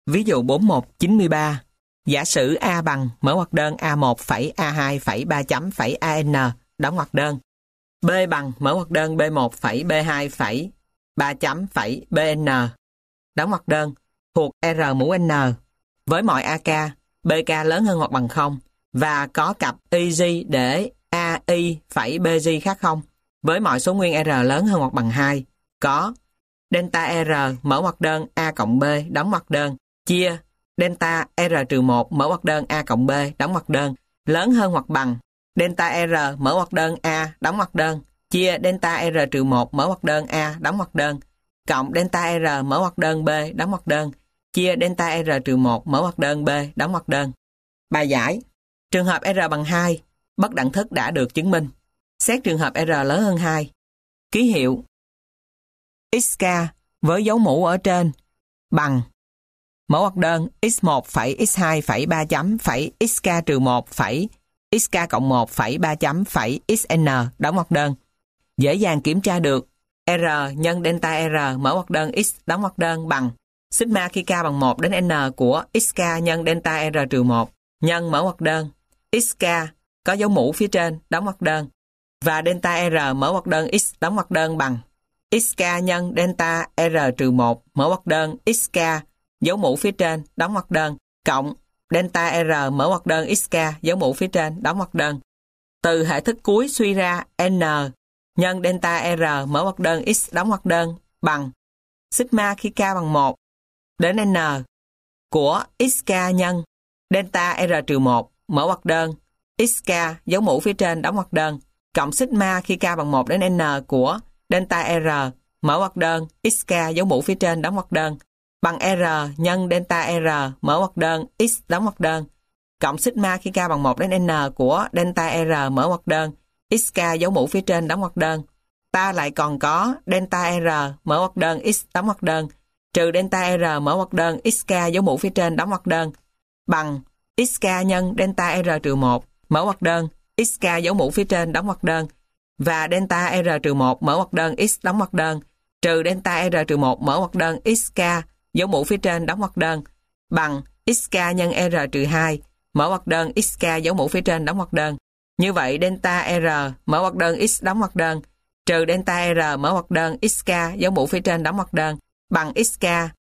Ví dụ 4193. Giả sử A bằng mở ngoặc đơn A1 phẩy A2 phẩy 3 chấm phẩy AN, đóng ngoặc đơn. B bằng mở ngoặc đơn B1 phẩy B2 phẩy 3 chấm phẩy BN, đóng ngoặc đơn, thuộc R mũ N. Với mọi AK, BK lớn hơn hoặc bằng 0 và có cặp EG để AI phẩy BG khác 0. Với mọi số nguyên R lớn hơn hoặc bằng 2, có delta R mở ngoặc đơn A cộng B, đóng ngoặc đơn, chia delta R trừ 1 mở ngoặc đơn A cộng B, đóng ngoặc đơn, lớn hơn hoặc bằng delta R mở ngoặc đơn A, đóng ngoặc đơn, chia delta R trừ 1 mở ngoặc đơn A, đóng ngoặc đơn, cộng delta R mở ngoặc đơn B, đóng ngoặc đơn, chia delta R trừ 1 mở ngoặc đơn B, đóng ngoặc đơn. Bài giải. Trường hợp R bằng 2, bất đẳng thức đã được chứng minh. Xét trường hợp R lớn hơn 2. Ký hiệu XK với dấu mũ ở trên bằng mở ngoặc đơn x1 phẩy x2 phẩy 3 chấm phẩy xk trừ 1 phẩy xk cộng 1 phẩy 3 chấm phẩy xn, đóng ngoặc đơn. Dễ dàng kiểm tra được R nhân delta R mở ngoặc đơn x, đóng ngoặc đơn, bằng sigma khi k bằng 1 đến n của xk nhân delta R trừ 1 nhân mở ngoặc đơn xk có dấu mũ phía trên, đóng ngoặc đơn, và delta R mở ngoặc đơn x, đóng ngoặc đơn, bằng xk nhân delta R trừ 1 mở ngoặc đơn xk dấu mũ phía trên, đóng ngoặc đơn, cộng delta R mở ngoặc đơn xk dấu mũ phía trên, đóng ngoặc đơn. Từ hệ thức cuối suy ra n nhân delta R mở ngoặc đơn x, đóng ngoặc đơn, bằng sigma khi k bằng 1 đến n của xk nhân delta R trừ 1 mở ngoặc đơn xk dấu mũ phía trên, đóng ngoặc đơn, cộng sigma khi k bằng 1 đến n của delta R mở ngoặc đơn xk dấu mũ phía trên, đóng ngoặc đơn, bằng R nhân delta R mở ngoặc đơn x, đóng ngoặc đơn, cộng sigma khi k bằng 1 đến n của delta R mở ngoặc đơn xk dấu mũ phía trên, đóng ngoặc đơn. Ta lại còn có delta R mở ngoặc đơn x, đóng ngoặc đơn, trừ delta R mở ngoặc đơn xk dấu mũ phía trên, đóng ngoặc đơn, bằng xk nhân delta R trừ 1 mở ngoặc đơn xk dấu mũ phía trên, đóng ngoặc đơn, và delta R trừ 1 mở ngoặc đơn x, đóng ngoặc đơn, trừ delta R trừ 1 mở ngoặc đơn xk dấu mũ phía trên, đóng ngoặc đơn, bằng xk nhân R trừ 2 mở ngoặc đơn xk dấu mũ phía trên, đóng ngoặc đơn. Như vậy delta R mở ngoặc đơn x, đóng ngoặc đơn, trừ delta R mở ngoặc đơn xk dấu mũ phía trên, đóng ngoặc đơn, bằng xk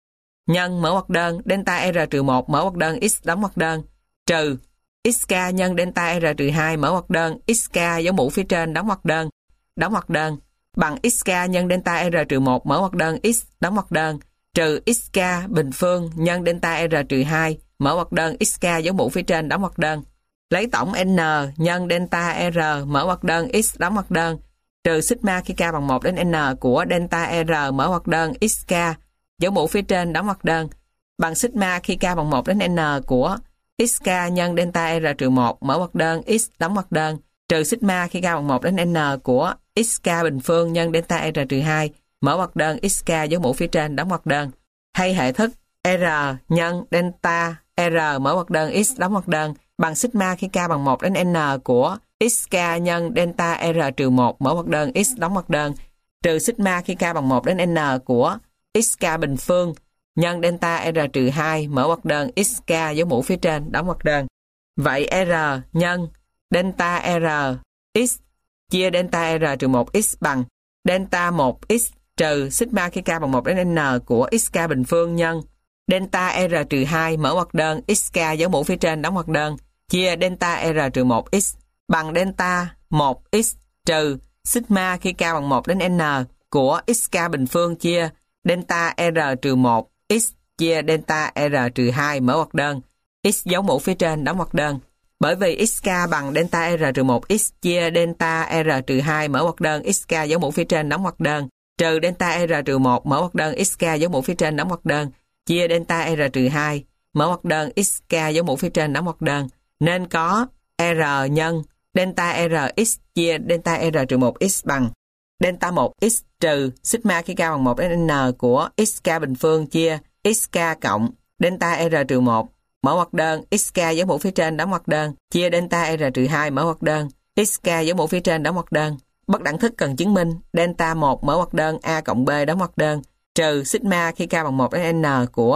nhân mở ngoặc đơn delta R trừ 1 mở ngoặc đơn x, đóng ngoặc đơn, trừ xk nhân delta R trừ 2 mở ngoặc đơn xk dấu mũ phía trên, đóng ngoặc đơn, bằng xk nhân delta R trừ 1 mở ngoặc đơn x, đóng ngoặc đơn, trừ xk bình phương nhân delta R trừ 2 mở ngoặc đơn xk dấu mũ phía trên, đóng ngoặc đơn. Lấy tổng n nhân delta R mở ngoặc đơn x, đóng ngoặc đơn, trừ sigma khi k bằng 1 đến n của delta R mở ngoặc đơn xk dấu mũ phía trên, đóng ngoặc đơn, bằng sigma khi k bằng 1 đến n của xk nhân delta R trừ 1 mở ngoặc đơn x, đóng ngoặc đơn, trừ sigma khi k bằng 1 đến n của xk bình phương nhân delta R trừ 2 mở ngoặc đơn xk dấu mũ phía trên, đóng ngoặc đơn. Hay hệ thức R nhân delta R mở ngoặc đơn x, đóng ngoặc đơn, bằng sigma khi k bằng 1 đến n của xk nhân delta R trừ 1 mở ngoặc đơn x, đóng ngoặc đơn, trừ sigma khi k bằng 1 đến n của xk bình phương nhân delta R trừ 2 mở ngoặc đơn xk dấu mũ phía trên, đóng ngoặc đơn. Vậy R nhân delta R x chia delta R trừ 1 x bằng delta 1 x trừ sigma khi k bằng 1 đến n của xk bình phương nhân delta R trừ 2 mở ngoặc đơn xk dấu mũ phía trên, đóng ngoặc đơn, chia delta R trừ 1 x bằng delta 1 x trừ sigma khi k bằng 1 đến n của xk bình phương chia delta R trừ 1 x chia delta R trừ 2 mở ngoặc đơn x dấu mũ phía trên, đóng ngoặc đơn. Bởi vì xk bằng delta R trừ 1 x chia delta R trừ 2 mở ngoặc đơn xk dấu mũ phía trên, đóng ngoặc đơn, trừ delta R trừ 1 mở ngoặc đơn xk dấu mũ phía trên, đóng ngoặc đơn, chia delta R trừ 2 mở ngoặc đơn xk dấu mũ phía trên, đóng ngoặc đơn, nên có R nhân delta R x chia delta R trừ 1 x bằng delta 1 x trừ sigma khi k bằng 1 đến n của xk bình phương chia xk cộng delta R trừ 1 mở ngoặc đơn xk dấu mũ phía trên, đóng ngoặc đơn, chia delta R trừ 2 mở ngoặc đơn xk dấu mũ phía trên, đóng ngoặc đơn. Bất đẳng thức cần chứng minh delta 1 mở ngoặc đơn A cộng B, đóng ngoặc đơn, trừ sigma khi k bằng 1 đến n của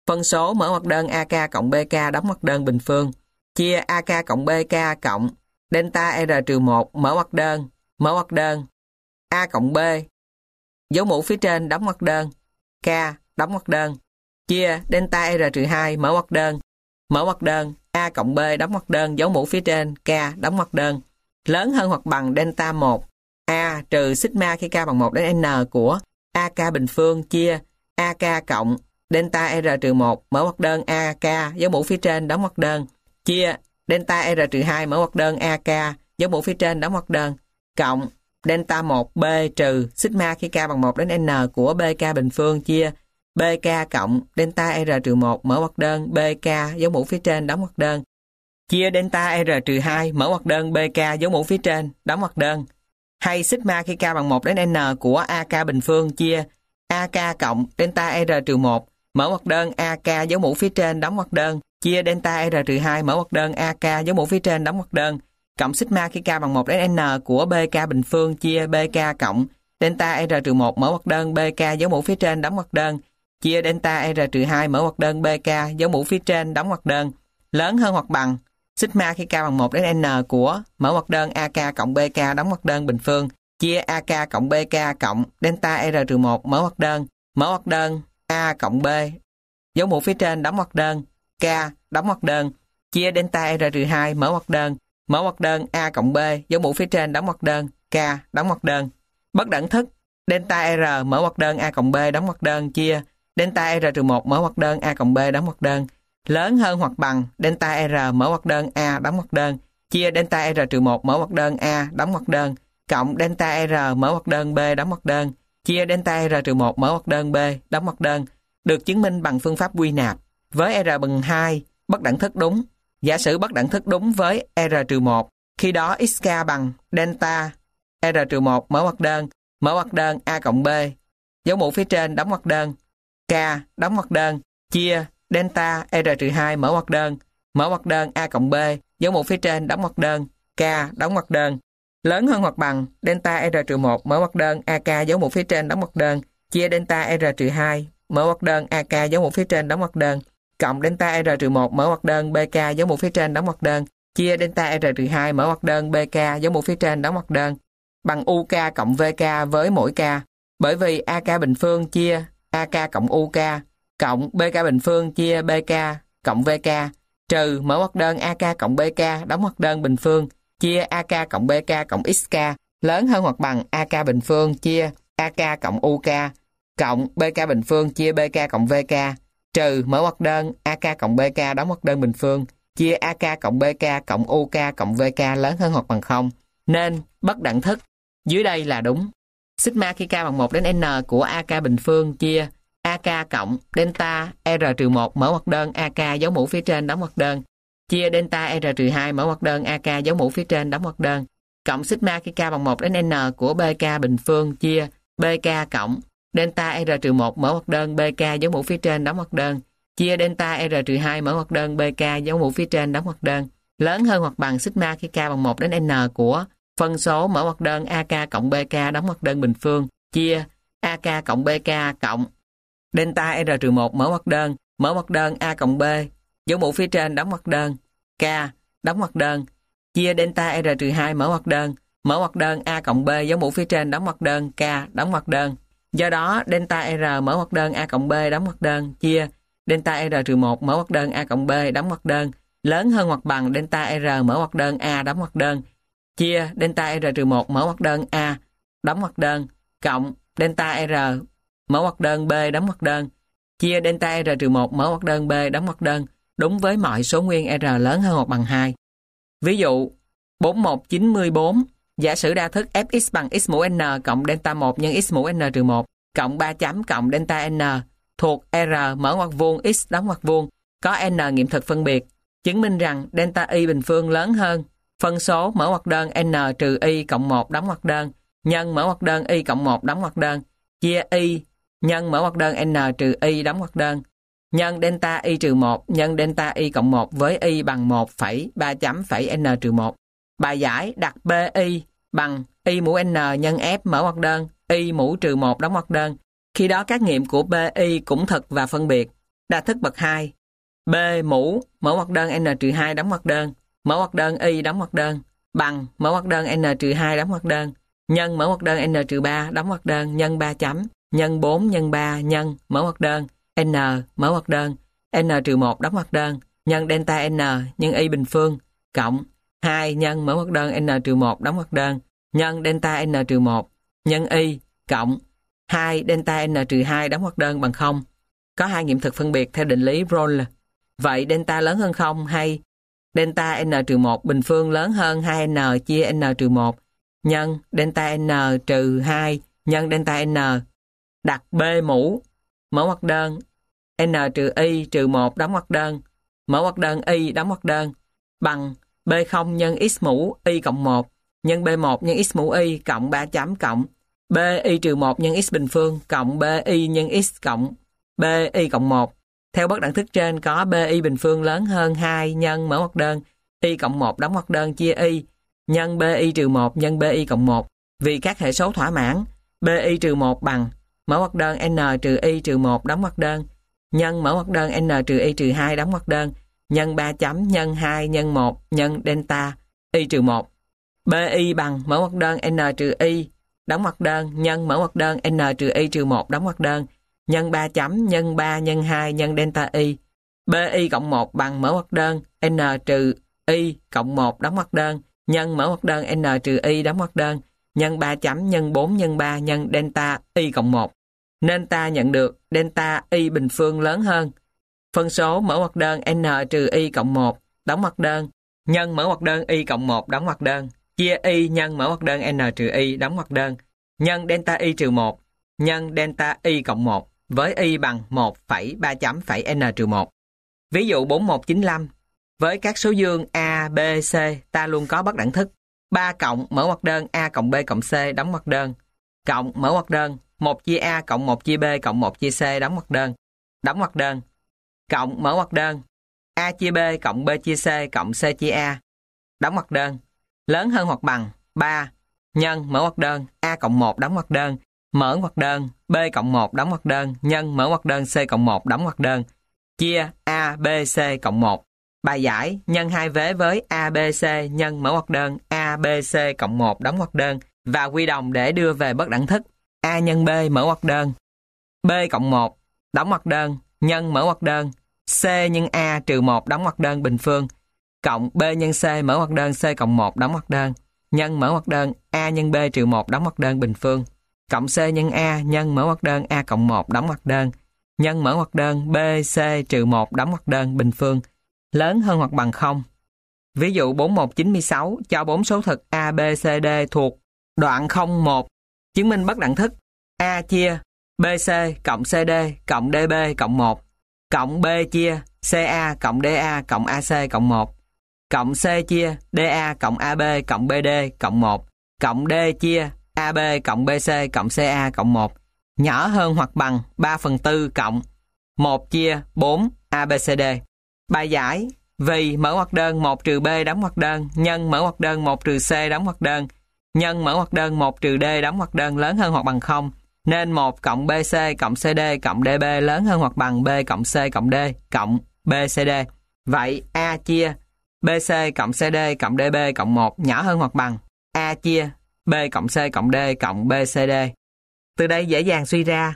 Phân số mở ngoặc đơn AK cộng BK đóng ngoặc đơn bình phương chia AK cộng BK cộng delta R-1 mở ngoặc đơn A cộng B dấu mũ phía trên đóng ngoặc đơn K đóng ngoặc đơn chia delta R-2 mở ngoặc đơn A cộng B đóng ngoặc đơn dấu mũ phía trên K đóng ngoặc đơn lớn hơn hoặc bằng delta 1 A trừ sigma khi K bằng 1 đến N của AK bình phương chia AK cộng delta R-1 mở ngoặc đơn AK dấu mũ phía trên đóng ngoặc đơn chia delta R-2 mở ngoặc đơn AK dấu mũ phía trên đóng ngoặc đơn cộng delta 1B trừ sigma khi K bằng 1 đến N của BK bình phương chia BK cộng delta R-1 mở ngoặc đơn BK dấu mũ phía trên đóng ngoặc đơn chia delta R-2 mở ngoặc đơn BK dấu mũ phía trên đóng ngoặc đơn hay sigma khi K bằng 1 đến N của AK bình phương chia AK cộng delta R-1 mở ngoặc đơn AK dấu mũ phía trên đóng ngoặc đơn chia delta R-2 mở ngoặc đơn AK dấu mũ phía trên đóng ngoặc đơn cộng sigma khi K bằng 1 đến N của BK bình phương chia BK cộng delta R-1 mở ngoặc đơn BK dấu mũ phía trên đóng ngoặc đơn chia delta R-2 mở ngoặc đơn BK dấu mũ phía trên đóng ngoặc đơn lớn hơn hoặc bằng sigma khi K bằng 1 đến N của mở ngoặc đơn AK cộng BK đóng ngoặc đơn bình phương chia AK cộng BK cộng delta R-1 mở ngoặc đơn A cộng B dấu mũ phía trên đóng ngoặc đơn K đóng ngoặc đơn chia delta R-2 mở ngoặc đơn A cộng B dấu mũ phía trên đóng ngoặc đơn K đóng ngoặc đơn bất đẳng thức delta R mở ngoặc đơn A cộng B đóng ngoặc đơn chia delta R-1 mở ngoặc đơn A cộng B đóng ngoặc đơn lớn hơn hoặc bằng delta R mở ngoặc đơn A đóng ngoặc đơn chia delta R-1 mở ngoặc đơn A đóng ngoặc đơn cộng delta R mở ngoặc đơn B đóng ngoặc đơn chia delta R-1 mở ngoặc đơn B đóng ngoặc đơn được chứng minh bằng phương pháp quy nạp với R bằng 2 bất đẳng thức đúng. Giả sử bất đẳng thức đúng với R-1 khi đó xk bằng delta R-1 mở ngoặc đơn A cộng B dấu mũ phía trên đóng ngoặc đơn K đóng ngoặc đơn chia delta R-2 mở ngoặc đơn A cộng B dấu mũ phía trên đóng ngoặc đơn K đóng ngoặc đơn lớn hơn hoặc bằng delta R-1 mở ngoặc đơn AK dấu mũ phía trên đóng ngoặc đơn chia delta R-2 mở ngoặc đơn AK dấu mũ phía trên đóng ngoặc đơn cộng delta R-1 mở ngoặc đơn BK dấu mũ phía trên đóng ngoặc đơn chia delta R-2 mở ngoặc đơn BK dấu mũ phía trên đóng ngoặc đơn bằng UK cộng VK với mỗi K bởi vì AK bình phương chia AK cộng UK cộng BK bình phương chia BK cộng VK trừ mở ngoặc đơn AK cộng BK đóng ngoặc đơn bình phương chia AK cộng BK cộng XK lớn hơn hoặc bằng AK bình phương chia AK cộng UK cộng BK bình phương chia BK cộng VK trừ mở ngoặc đơn AK cộng BK đóng ngoặc đơn bình phương chia AK cộng BK cộng UK cộng VK lớn hơn hoặc bằng 0 nên bất đẳng thức dưới đây là đúng. Sigma khi K bằng 1 đến N của AK bình phương chia AK cộng delta R-1 mở ngoặc đơn AK dấu mũ phía trên đóng ngoặc đơn chia delta R-2 mở ngoặc đơn AK dấu mũ phía trên đóng ngoặc đơn cộng sigma khi K bằng 1 đến N của BK bình phương chia BK cộng delta R-1 mở ngoặc đơn BK dấu mũ phía trên đóng ngoặc đơn chia delta R-2 mở ngoặc đơn BK dấu mũ phía trên đóng ngoặc đơn lớn hơn hoặc bằng sigma khi K bằng 1 đến N của phân số mở ngoặc đơn AK cộng BK đóng ngoặc đơn bình phương chia AK cộng BK cộng delta R-1 mở ngoặc đơn A cộng B dấu mũ phía trên đóng ngoặc đơn K đóng ngoặc đơn chia delta R-2 mở ngoặc đơn A cộng B dấu mũ phía trên đóng ngoặc đơn K đóng ngoặc đơn do đó delta R mở ngoặc đơn A cộng B đóng ngoặc đơn chia delta R-1 mở ngoặc đơn A cộng B đóng ngoặc đơn lớn hơn hoặc bằng delta R mở ngoặc đơn A đóng ngoặc đơn chia delta R-1 mở ngoặc đơn A đóng ngoặc đơn cộng delta R mở ngoặc đơn B đóng ngoặc đơn chia delta R-1 mở ngoặc đơn B đóng ngoặc đơn đúng với mọi số nguyên R lớn hơn hoặc bằng 2. Ví dụ 4194 giả sử đa thức fx bằng x mũ n cộng delta 1 nhân x mũ n-1 cộng 3 chấm cộng delta n thuộc R mở ngoặc vuông x đóng ngoặc vuông có n nghiệm thực phân biệt chứng minh rằng delta y bình phương lớn hơn phân số mở ngoặc đơn n trừ y cộng 1 đóng ngoặc đơn nhân mở ngoặc đơn y cộng 1 đóng ngoặc đơn chia y nhân mở ngoặc đơn n trừ y đóng ngoặc đơn nhân delta y trừ 1 nhân delta y cộng 1 với y bằng 1,3 chấm phẩy n trừ 1. Bài giải đặt BI bằng y mũ n nhân f mở ngoặc đơn y mũ trừ 1 đóng ngoặc đơn. Khi đó các nghiệm của BI cũng thực và phân biệt. Đa thức bậc 2. B mũ mở ngoặc đơn n-2 đóng ngoặc đơn, mở ngoặc đơn y đóng ngoặc đơn, bằng mở ngoặc đơn n-2 đóng ngoặc đơn, nhân mở ngoặc đơn n-3 đóng ngoặc đơn, nhân 3 chấm, nhân 4 nhân 3 nhân mở ngoặc đơn n mở ngoặc đơn n-1 đóng ngoặc đơn, nhân delta n nhân y bình phương, cộng 2 nhân mở ngoặc đơn n-1 đóng ngoặc đơn, nhân delta n-1 nhân y, cộng 2 delta n-2 đóng ngoặc đơn bằng 0. Có hai nghiệm thực phân biệt theo định lý Rolle. Vậy delta lớn hơn 0 hay delta n-1 bình phương lớn hơn 2n chia n-1 nhân delta n-2 nhân delta n. Đặt B mũ mở ngoặc đơn n-y-1 đóng ngoặc đơn, mở ngoặc đơn y đóng ngoặc đơn, bằng B0 nhân x mũ y cộng 1 nhân B1 nhân x mũ y cộng 3 chấm cộng BY-1 nhân x bình phương cộng BY nhân x cộng BY cộng 1. Theo bất đẳng thức trên có BY bình phương lớn hơn 2 nhân mở ngoặc đơn y cộng 1 đóng ngoặc đơn chia y nhân BY-1 nhân BY cộng 1. Vì các hệ số thỏa mãn, BY-1 bằng mở ngoặc đơn n-y-1 đóng ngoặc đơn nhân mở ngoặc đơn n-y-2 đóng ngoặc đơn nhân 3 chấm nhân 2 nhân 1 nhân delta y-1. BY bằng mở ngoặc đơn n-y đóng ngoặc đơn nhân mở ngoặc đơn n-y-1 đóng ngoặc đơn nhân 3 chấm nhân 3 nhân 2 nhân delta y. BY cộng 1 bằng mở ngoặc đơn n-y cộng 1 đóng ngoặc đơn nhân mở ngoặc đơn n-y đóng ngoặc đơn nhân 3 chấm nhân 4 nhân 3 nhân delta y cộng 1. Nên ta nhận được delta y bình phương lớn hơn phân số mở ngoặc đơn n-y cộng 1 đóng ngoặc đơn nhân mở ngoặc đơn y cộng 1 đóng ngoặc đơn chia y nhân mở ngoặc đơn n-y đóng ngoặc đơn nhân delta y-1 nhân delta y cộng 1 với y bằng 1,3 chấm phẩy n-1. Ví dụ 4195. Với các số dương A, B, C, ta luôn có bất đẳng thức 3 cộng mở ngoặc đơn A cộng B cộng C đóng ngoặc đơn, cộng mở ngoặc đơn 1 chia A cộng 1 chia B cộng 1 chia C đóng ngoặc đơn, cộng mở ngoặc đơn A chia B cộng B chia C cộng C chia A đóng ngoặc đơn, lớn hơn hoặc bằng 3 nhân mở ngoặc đơn A cộng 1 đóng ngoặc đơn, mở ngoặc đơn B cộng 1 đóng ngoặc đơn nhân mở ngoặc đơn C cộng 1 đóng ngoặc đơn, chia A, B, C cộng 1. Bài giải nhân hai vế với A, B, C nhân mở ngoặc đơn A, B, C cộng 1 đóng ngoặc đơn và quy đồng để đưa về bất đẳng thức A nhân B mở ngoặc đơn B cộng 1 đóng ngoặc đơn nhân mở ngoặc đơn C nhân A trừ 1 đóng ngoặc đơn bình phương cộng B nhân C mở ngoặc đơn C cộng 1 đóng ngoặc đơn nhân mở ngoặc đơn A nhân B trừ 1 đóng ngoặc đơn bình phương cộng C nhân A nhân mở ngoặc đơn A cộng 1 đóng ngoặc đơn nhân mở ngoặc đơn B, C trừ 1 đóng ngoặc đơn bình phương lớn hơn hoặc bằng 0. Ví dụ 4196 cho 4 số thực A, B, C, D thuộc đoạn 01 chứng minh bất đẳng thức A chia BC cộng CD cộng DB cộng 1 cộng B chia CA cộng DA cộng AC cộng 1 cộng C chia DA cộng AB cộng BD cộng 1 cộng D chia AB cộng BC cộng CA cộng 1 nhỏ hơn hoặc bằng 3/4 cộng 1 chia 4 ABCD. Bài giải vì mở ngoặc đơn 1 trừ B đóng ngoặc đơn nhân mở ngoặc đơn 1 trừ C đóng ngoặc đơn nhân mở ngoặc đơn 1 trừ D đóng ngoặc đơn lớn hơn hoặc bằng 0 nên 1 cộng BC cộng CD cộng DB lớn hơn hoặc bằng B cộng C cộng D cộng BCD. Vậy A chia BC cộng CD cộng DB cộng 1 nhỏ hơn hoặc bằng A chia B cộng C cộng D cộng BCD. Từ đây dễ dàng suy ra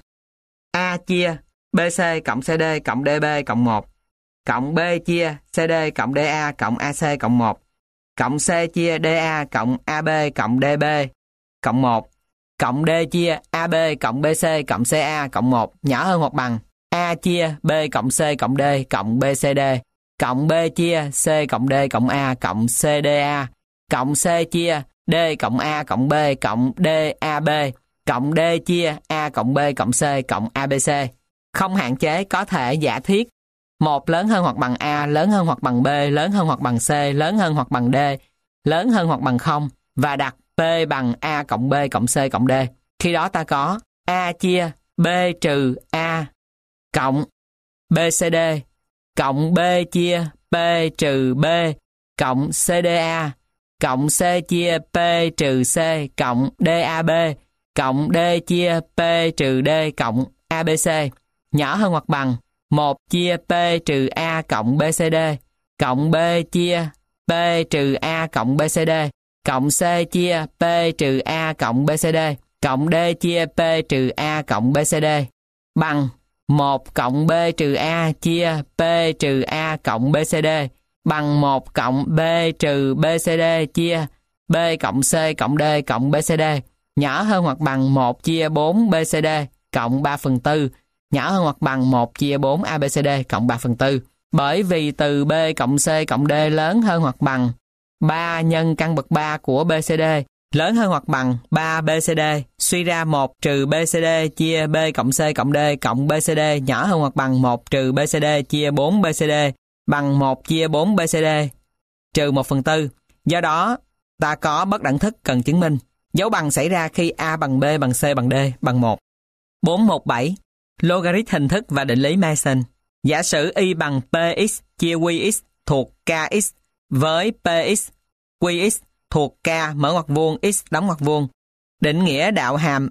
A chia BC cộng CD cộng DB cộng 1 cộng B chia CD cộng DA cộng AC cộng 1 cộng C chia DA cộng AB cộng DB cộng 1 cộng D chia AB cộng BC cộng CA cộng 1 nhỏ hơn hoặc bằng A chia B cộng C cộng D cộng BCD cộng B chia C cộng D cộng A cộng CDA cộng C chia D cộng A cộng B cộng DAB cộng D chia A cộng B cộng C cộng ABC. Không hạn chế có thể giả thiết 1 lớn hơn hoặc bằng A, lớn hơn hoặc bằng B, lớn hơn hoặc bằng C, lớn hơn hoặc bằng D, lớn hơn hoặc bằng 0 và đặt P bằng A cộng B cộng C cộng D. Khi đó ta có A chia B trừ A cộng BCD cộng B chia P trừ B cộng CDA cộng C chia P trừ C cộng DAB cộng D chia P trừ D cộng ABC nhỏ hơn hoặc bằng 1 chia P trừ A cộng BCD, cộng B chia P trừ A cộng BCD, cộng C chia P trừ A cộng BCD, cộng D chia P trừ A cộng BCD, bằng 1 cộng B trừ A chia P trừ A cộng BCD, bằng 1 cộng B trừ BCD chia B cộng C cộng D cộng BCD, nhỏ hơn hoặc bằng 1 chia 4 BCD cộng 3/4, nhỏ hơn hoặc bằng 1 chia 4 ABCD cộng 3/4. Bởi vì từ B cộng C cộng D lớn hơn hoặc bằng 3 nhân căn bậc 3 của BCD, lớn hơn hoặc bằng 3 BCD, suy ra 1 trừ BCD chia B cộng C cộng D cộng BCD nhỏ hơn hoặc bằng 1 trừ BCD chia 4 BCD bằng 1 chia 4 BCD trừ 1/4. Do đó, ta có bất đẳng thức cần chứng minh. Dấu bằng xảy ra khi A bằng B bằng C bằng D bằng 1. 417. Logarit hình thức và định lý Mason. Giả sử y bằng Px chia Qx thuộc Kx với Px, Qx thuộc K mở ngoặc vuông x đóng ngoặc vuông. Định nghĩa đạo hàm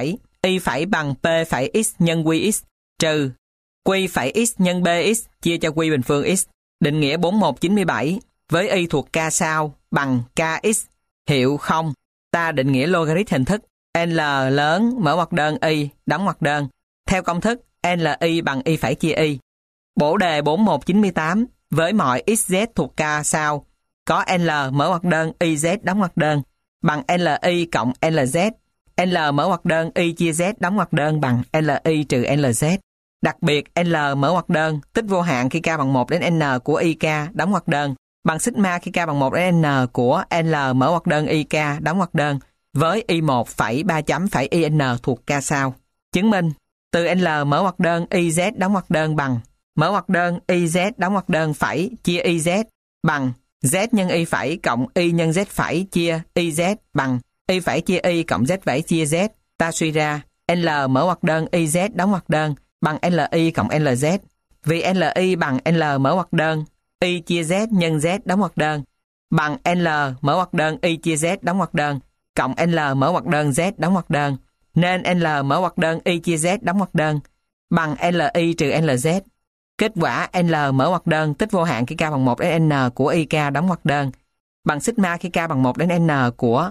y phẩy bằng P phẩy x nhân Qx trừ Q phẩy x nhân Bx chia cho Q bình phương x. Định nghĩa 4197 với y thuộc K sau bằng Kx hiệu 0. Ta định nghĩa logarit hình thức L lớn mở ngoặc đơn y đóng ngoặc đơn theo công thức LY bằng y phẩy chia y. Bổ đề 4198 với mọi xz thuộc K sau có L mở ngoặc đơn YZ đóng ngoặc đơn bằng LY cộng LZ. L mở ngoặc đơn Y chia Z đóng ngoặc đơn bằng LY trừ LZ. Đặc biệt L mở ngoặc đơn tích vô hạn khi K bằng 1 đến N của YK đóng ngoặc đơn bằng sigma khi K bằng 1 đến N của L mở ngoặc đơn YK đóng ngoặc đơn với Y1 phẩy 3 chấm phẩy IN thuộc K sau. Chứng minh từ L mở ngoặc đơn YZ đóng ngoặc đơn bằng mở ngoặc đơn YZ đóng ngoặc đơn phẩy chia YZ bằng Z nhân Y phẩy cộng Y nhân Z phẩy chia YZ bằng Y phẩy chia Y cộng Z phẩy chia Z. Ta suy ra L mở ngoặc đơn YZ đóng ngoặc đơn bằng LY cộng LZ. Vì LY bằng L mở ngoặc đơn Y chia Z nhân Z đóng ngoặc đơn bằng L mở ngoặc đơn Y chia Z đóng ngoặc đơn cộng L mở ngoặc đơn Z đóng ngoặc đơn, nên L mở ngoặc đơn Y chia Z đóng ngoặc đơn bằng LY trừ LZ. Kết quả L mở ngoặc đơn tích vô hạn khi K bằng 1 đến N của YK đóng ngoặc đơn bằng sigma khi K bằng 1 đến N của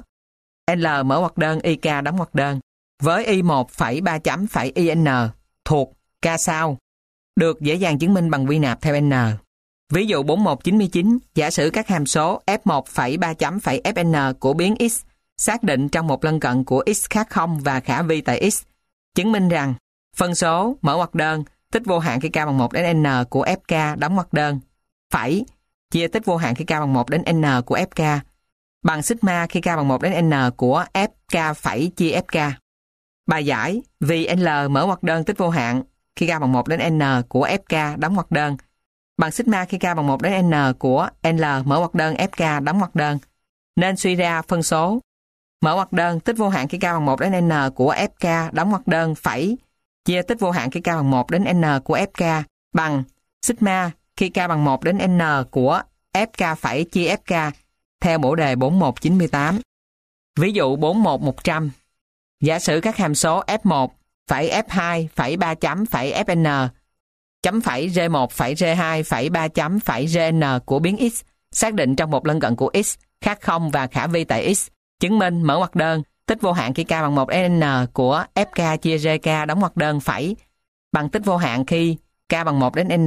L mở ngoặc đơn YK đóng ngoặc đơn với Y1 phẩy 3 chấm phẩy IN thuộc K sau được dễ dàng chứng minh bằng quy nạp theo N. Ví dụ 4199, giả sử các hàm số F1 phẩy 3 chấm phẩy Fn của biến x xác định trong một lân cận của x khác 0 và khả vi tại x. Chứng minh rằng phân số mở ngoặc đơn tích vô hạn khi K bằng 1 đến N của Fk đóng ngoặc đơn phẩy chia tích vô hạn khi K bằng 1 đến N của Fk bằng sigma khi K bằng 1 đến N của Fk phẩy chia Fk. Bài giải vì L mở ngoặc đơn tích vô hạn khi K bằng 1 đến N của Fk đóng ngoặc đơn bằng sigma khi K bằng 1 đến N của L mở ngoặc đơn Fk đóng ngoặc đơn, nên suy ra phân số mở ngoặc đơn tích vô hạn khi K bằng 1 đến N của Fk đóng ngoặc đơn phẩy chia tích vô hạn khi K bằng 1 đến N của Fk bằng sigma khi K bằng 1 đến N của Fk phẩy chia Fk theo bổ đề 4198. Ví dụ 41100. Giả sử các hàm số F1 phẩy F2 phẩy 3 chấm phẩy Fn chấm phẩy R1 phẩy R2 phẩy 3 chấm phẩy Rn của biến x xác định trong một lân cận của x khác 0 và khả vi tại x. Chứng minh mở ngoặc đơn tích vô hạn khi K bằng 1 đến N của Fk chia Rk đóng ngoặc đơn phẩy bằng tích vô hạn khi K bằng 1 đến N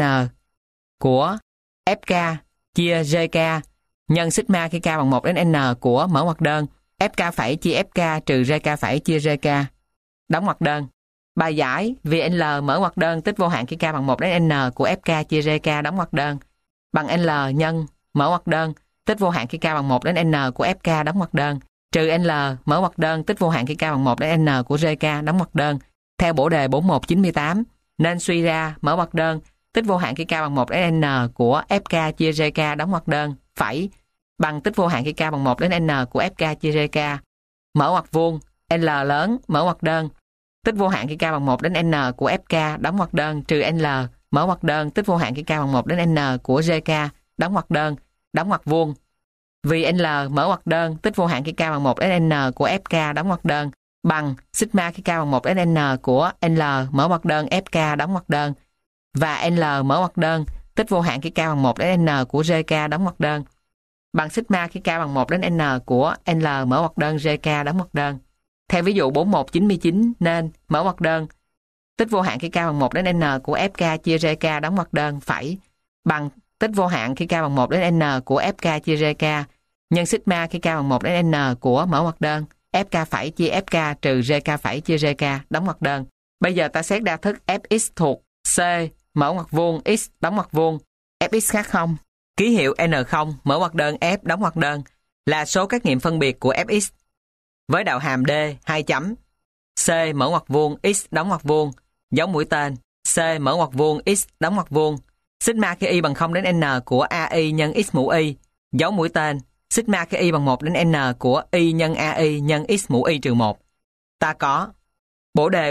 của Fk chia Rk nhân sigma khi K bằng 1 đến N của mở ngoặc đơn Fk phẩy chia Fk trừ Rk phẩy chia Rk đóng ngoặc đơn. Bài giải vì L mở ngoặc đơn tích vô hạn khi K bằng 1 đến N của Fk chia Rk đóng ngoặc đơn bằng L nhân mở ngoặc đơn tích vô hạn khi K bằng 1 đến N của Fk đóng ngoặc đơn trừ L mở ngoặc đơn tích vô hạn khi K bằng 1 đến N của Rk đóng ngoặc đơn theo bổ đề 4198, nên suy ra mở ngoặc đơn tích vô hạn khi K bằng 1 đến N của Fk chia Rk đóng ngoặc đơn phẩy bằng tích vô hạn khi K bằng 1 đến N của Fk chia Rk mở ngoặc vuông L lớn mở ngoặc đơn tích vô hạn khi K bằng 1 đến N của Fk đóng ngoặc đơn trừ L mở ngoặc đơn tích vô hạn khi K bằng 1 đến N của Rk đóng ngoặc vuông. Vì L mở ngoặc đơn tích vô hạn khi K bằng 1 đến N của Fk đóng ngoặc đơn bằng sigma khi K bằng 1 đến N của L mở ngoặc đơn Fk đóng ngoặc đơn và L mở ngoặc đơn tích vô hạn khi k bằng 1 đến N của JK đóng ngoặc đơn bằng sigma khi k bằng 1 đến N của L mở ngoặc đơn JK đóng ngoặc đơn. Theo ví dụ 4199 nên mở ngoặc đơn tích vô hạn khi k bằng 1 đến N của FK chia JK đóng ngoặc đơn phẩy bằng tích vô hạn khi k bằng 1 đến N của FK chia JK nhân sigma khi k bằng 1 đến N của mở ngoặc đơn FK phẩy chia FK trừ JK phẩy chia JK đóng ngoặc đơn. Bây giờ ta xét đa thức Fx thuộc C mở ngoặc vuông x đóng ngoặc vuông Fx khác 0. Ký hiệu N0 mở ngoặc đơn F đóng ngoặc đơn là số các nghiệm phân biệt của Fx với đạo hàm D 2 chấm C mở ngoặc vuông x đóng ngoặc vuông dấu mũi tên C mở ngoặc vuông x đóng ngoặc vuông sigma khi y bằng 0 đến N của AI nhân x mũ y dấu mũi tên sigma khi y bằng 1 đến N của y nhân AI nhân x mũ y trừ 1. Ta có bổ đề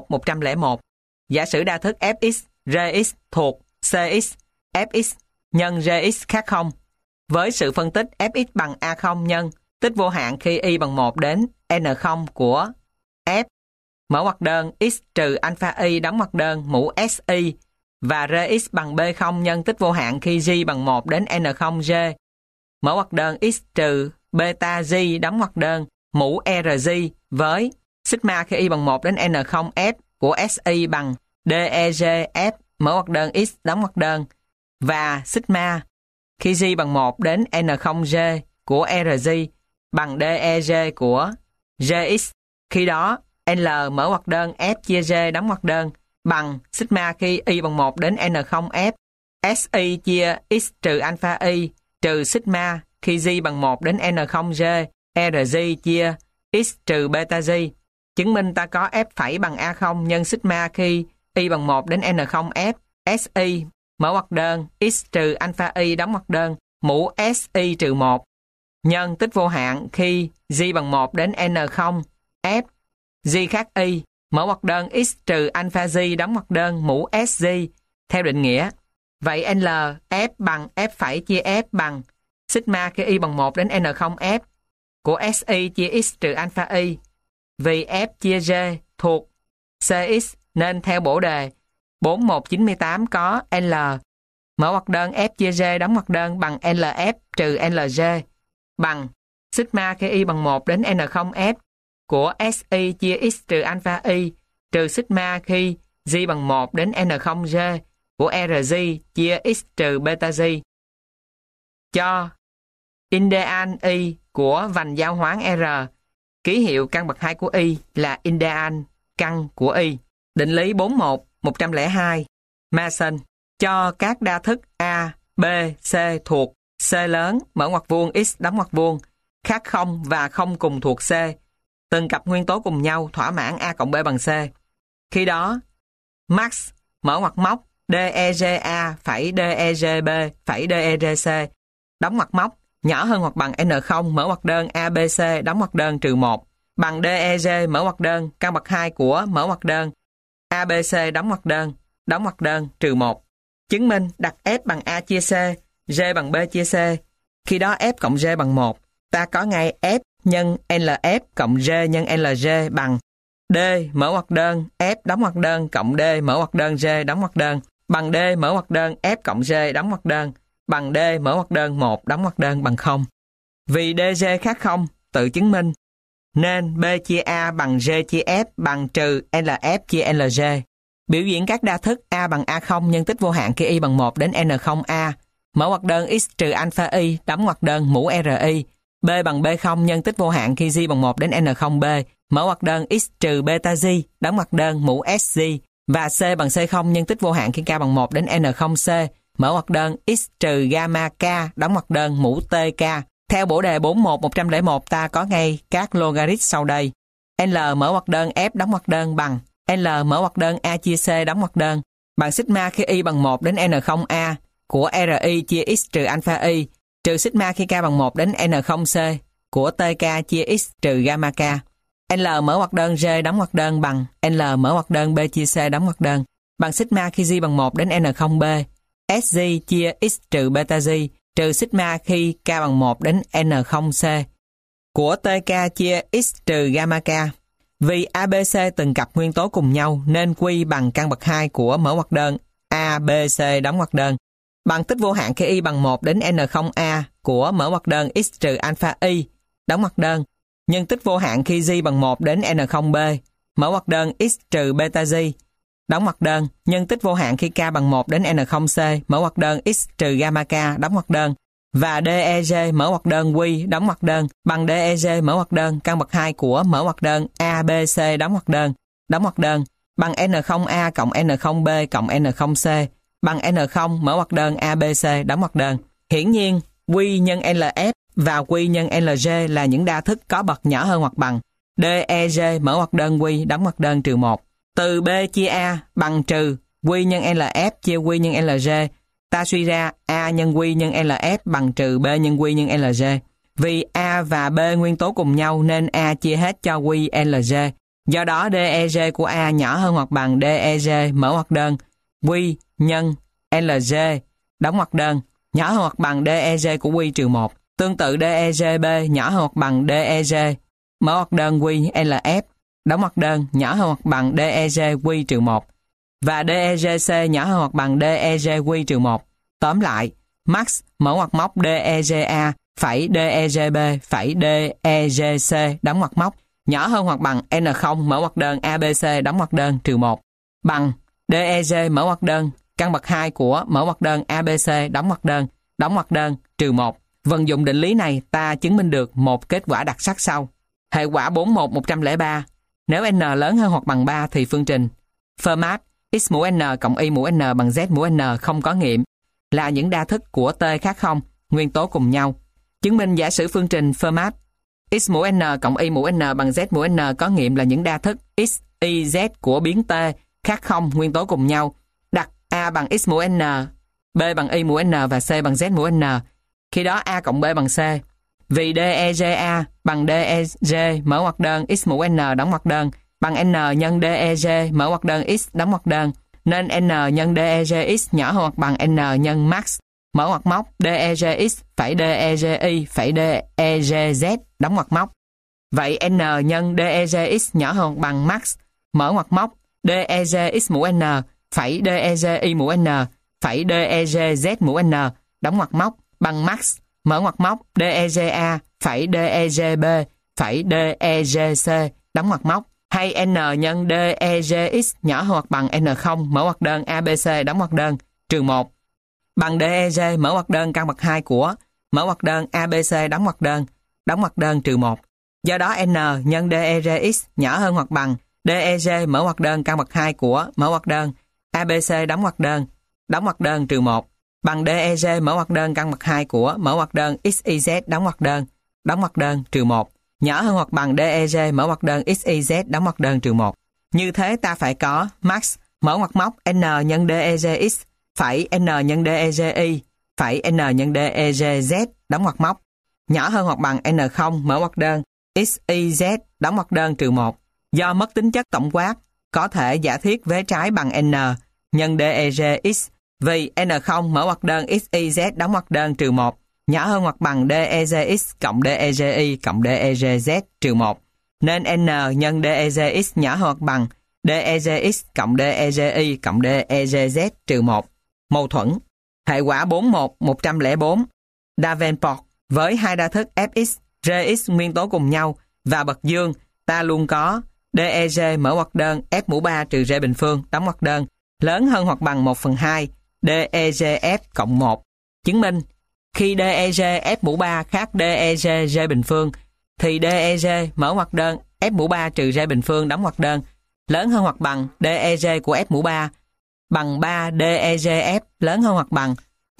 41101 giả sử đa thức Fx Rx thuộc Cx Fx nhân Rx khác 0 với sự phân tích Fx bằng A0 nhân tích vô hạn khi y bằng 1 đến N0 của F mở ngoặc đơn x trừ alpha y đóng ngoặc đơn mũ Si và Rx bằng B0 nhân tích vô hạn khi G bằng 1 đến N0 G mở ngoặc đơn x trừ beta G đóng ngoặc đơn mũ RG với sigma khi y bằng 1 đến N0 F của Si bằng DEG F mở ngoặc đơn x đóng ngoặc đơn và sigma khi G bằng 1 đến N0 G của RG bằng DEG của Gx. Khi đó L mở ngoặc đơn F chia G đóng ngoặc đơn bằng sigma khi y bằng 1 đến N0 F Si chia x trừ alpha y trừ sigma khi G bằng 1 đến N0 G RG chia x trừ beta G. Chứng minh ta có F phẩy bằng A0 nhân sigma khi y bằng 1 đến N0 F Si mở ngoặc đơn x trừ alpha y đóng ngoặc đơn mũ Si trừ 1 nhân tích vô hạn khi G bằng 1 đến N0 F G khác y mở ngoặc đơn x trừ alpha G đóng ngoặc đơn mũ SG theo định nghĩa. Vậy L F bằng F phẩy chia F bằng sigma khi y bằng 1 đến N0 F của Si chia x trừ alpha y. Vì F chia G thuộc Cx nên theo bổ đề 4198 có L mở ngoặc đơn F chia G đóng ngoặc đơn bằng LF trừ LG bằng sigma khi y bằng 1 đến N0 F của Si chia x trừ alpha y trừ sigma khi G bằng 1 đến N0 G của RG chia x trừ beta G. Cho indean y của vành giao hoán R, ký hiệu căn bậc 2 của y là indean căn của y. Định lý 41102 Mason cho các đa thức A, B, C thuộc C lớn mở ngoặc vuông x đóng ngoặc vuông khác 0 và không cùng thuộc C, từng cặp nguyên tố cùng nhau thỏa mãn A cộng B bằng C. Khi đó max mở ngoặc móc DEGA phẩy DEGB phẩy DEGC đóng ngoặc móc nhỏ hơn hoặc bằng N0 mở ngoặc đơn ABC đóng ngoặc đơn trừ 1 bằng DEG mở ngoặc đơn căn bậc 2 của mở ngoặc đơn ABC đóng ngoặc đơn trừ 1. Chứng minh đặt F bằng A chia C, G bằng B chia C. Khi đó F cộng G bằng 1, ta có ngay F nhân LF cộng G nhân LG bằng D mở ngoặc đơn F đóng ngoặc đơn cộng D mở ngoặc đơn G đóng ngoặc đơn bằng D mở ngoặc đơn F cộng G đóng ngoặc đơn bằng D mở ngoặc đơn 1 đóng ngoặc đơn bằng 0. Vì DG khác 0, tự chứng minh, nên B chia A bằng G chia F bằng trừ LF chia LG. Biểu diễn các đa thức A bằng A0 nhân tích vô hạn khi y bằng 1 đến N0A, mở ngoặc đơn x trừ alpha y đóng ngoặc đơn mũ RI, B bằng B0 nhân tích vô hạn khi G bằng 1 đến N0B, mở ngoặc đơn x trừ beta G đóng ngoặc đơn mũ SG, và C bằng C0 nhân tích vô hạn khi K bằng 1 đến N0C, mở ngoặc đơn x trừ gamma K đóng ngoặc đơn mũ TK. Theo bổ đề 41101 ta có ngay các logarit sau đây. L mở ngoặc đơn F đóng ngoặc đơn bằng L mở ngoặc đơn A chia C đóng ngoặc đơn bằng sigma khi y bằng 1 đến N0A của RI chia x trừ alpha y trừ sigma khi K bằng 1 đến N0C của TK chia x trừ gamma K. L mở ngoặc đơn G đóng ngoặc đơn bằng L mở ngoặc đơn B chia C đóng ngoặc đơn bằng sigma khi G bằng 1 đến N0B SG chia x trừ beta G trừ sigma khi K bằng 1 đến N0C của TK chia x trừ gamma K. Vì ABC từng cặp nguyên tố cùng nhau nên Q bằng căn bậc 2 của mở ngoặc đơn A, B, C đóng ngoặc đơn bằng tích vô hạn khi y bằng 1 đến n0a của mở ngoặc đơn x trừ alpha y đóng ngoặc đơn nhân tích vô hạn khi g bằng 1 đến n0b mở ngoặc đơn x trừ beta g đóng ngoặc đơn nhân tích vô hạn khi k bằng 1 đến n0c mở ngoặc đơn x trừ gamma k đóng ngoặc đơn và DEG mở ngoặc đơn Q đóng ngoặc đơn bằng DEG mở ngoặc đơn căn bậc 2 của mở ngoặc đơn ABC đóng ngoặc đơn bằng N0A cộng N0B cộng N0C bằng N0 mở ngoặc đơn ABC đóng ngoặc đơn. Hiển nhiên, Q nhân LF và Q nhân LG là những đa thức có bậc nhỏ hơn hoặc bằng DEG mở ngoặc đơn Q đóng ngoặc đơn trừ 1. Từ B chia A bằng trừ Q nhân LF chia Q nhân LG, ta suy ra A nhân Q nhân LF bằng trừ B nhân Q nhân LG. Vì A và B nguyên tố cùng nhau nên A chia hết cho Q LG. Do đó DEG của A nhỏ hơn hoặc bằng DEG mở ngoặc đơn Q nhân LG đóng ngoặc đơn nhỏ hơn hoặc bằng DEG của Q trừ 1. Tương tự DEGB nhỏ hơn hoặc bằng DEG mở ngoặc đơn Q LF đóng ngoặc đơn nhỏ hơn hoặc bằng DEG Q trừ 1 và DEGC nhỏ hơn hoặc bằng DEG Q trừ 1. Tóm lại, max mở ngoặc móc DEGA phẩy DEGB phẩy DEGC đóng ngoặc móc nhỏ hơn hoặc bằng N0 mở ngoặc đơn ABC đóng ngoặc đơn trừ 1 bằng DEG mở ngoặc đơn căn bậc 2 của mở ngoặc đơn ABC đóng ngoặc đơn trừ 1. Vận dụng định lý này ta chứng minh được một kết quả đặc sắc sau. Hệ quả 41103. Nếu n lớn hơn hoặc bằng 3 thì phương trình Fermat x mũ n cộng y mũ n bằng z mũ n không có nghiệm là những đa thức của T khác không, nguyên tố cùng nhau. Chứng minh giả sử phương trình Fermat x mũ n cộng y mũ n bằng z mũ n có nghiệm là những đa thức x, y, z của biến T khác không, nguyên tố cùng nhau. Đặt A bằng x mũ n, B bằng y mũ n và C bằng z mũ n. Khi đó A cộng B bằng C. Vì DEGA bằng DEG mở ngoặc đơn x mũ n đóng ngoặc đơn bằng n nhân DEG mở ngoặc đơn x đóng ngoặc đơn nên n nhân DEGX nhỏ hơn hoặc bằng n nhân max mở ngoặc móc DEGX phẩy DEGY phẩy DEGZ đóng ngoặc móc. Vậy n nhân DEGX nhỏ hơn hoặc bằng max mở ngoặc móc DEGX mũ n phẩy DEGY mũ n phẩy DEGZ mũ n đóng ngoặc móc bằng max mở ngoặc móc DEGA phẩy DEGB phẩy DEGC đóng ngoặc móc hay n nhân DEGX nhỏ hơn hoặc bằng N0 mở ngoặc đơn ABC đóng ngoặc đơn trừ 1 bằng DEG mở ngoặc đơn căn bậc 2 của mở ngoặc đơn ABC đóng ngoặc đơn trừ 1. Do đó n nhân DEGX nhỏ hơn hoặc bằng DEG mở ngoặc đơn căn bậc 2 của mở ngoặc đơn ABC đóng ngoặc đơn trừ 1 bằng DEG mở ngoặc đơn căn bậc 2 của mở ngoặc đơn XYZ đóng ngoặc đơn trừ 1 nhỏ hơn hoặc bằng DEG mở ngoặc đơn XYZ đóng ngoặc đơn trừ 1. Như thế ta phải có max mở ngoặc móc n nhân DEGX phẩy n nhân DEGY phẩy n nhân DEGZ đóng ngoặc móc nhỏ hơn hoặc bằng N0 mở ngoặc đơn XYZ đóng ngoặc đơn trừ 1. Do mất tính chất tổng quát, có thể giả thiết vế trái bằng n nhân DEGX vì N0 mở ngoặc đơn XYZ đóng ngoặc đơn trừ 1 nhỏ hơn hoặc bằng DEGX cộng DEGY cộng DEGZ trừ 1 nên n nhân DEGX nhỏ hơn hoặc bằng DEGX cộng DEGY cộng DEGZ trừ 1. Mâu thuẫn. Hệ quả 41104. Davenport với hai đa thức Fx, Gx nguyên tố cùng nhau và bậc dương, ta luôn có DEG mở ngoặc đơn F mũ 3 trừ G bình phương đóng ngoặc đơn lớn hơn hoặc bằng 1/2 DEGF cộng 1. Chứng minh khi DEG F mũ 3 khác DEG G bình phương thì DEG mở ngoặc đơn F mũ 3 trừ G bình phương đóng ngoặc đơn lớn hơn hoặc bằng DEG của F mũ 3 bằng 3 DEGF lớn hơn hoặc bằng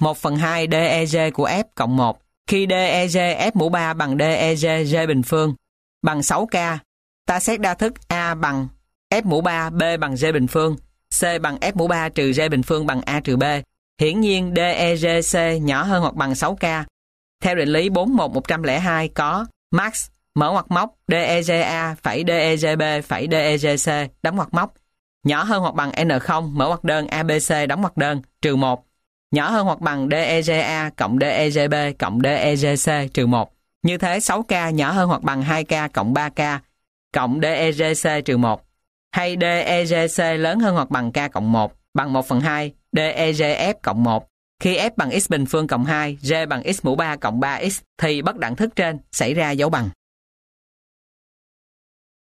1/2 DEG của F cộng 1. Khi DEG F mũ 3 bằng DEG G bình phương bằng 6K, ta xét đa thức A bằng F mũ 3, B bằng G bình phương, C bằng F mũ 3 trừ G bình phương bằng A trừ B. Hiển nhiên DEGC nhỏ hơn hoặc bằng 6K. Theo định lý 41102 có max mở ngoặc móc DEGA phẩy DEGB phẩy DEGC đóng ngoặc móc nhỏ hơn hoặc bằng N0 mở ngoặc đơn ABC đóng ngoặc đơn trừ 1 nhỏ hơn hoặc bằng DEGA cộng DEGB cộng DEGC trừ 1. Như thế 6K nhỏ hơn hoặc bằng 2K cộng 3K cộng DEGC trừ 1 hay DEGC lớn hơn hoặc bằng K cộng 1 bằng 1/2 DEGF cộng 1. Khi f bằng x bình phương cộng 2, g bằng x mũ 3 cộng 3x thì bất đẳng thức trên xảy ra dấu bằng.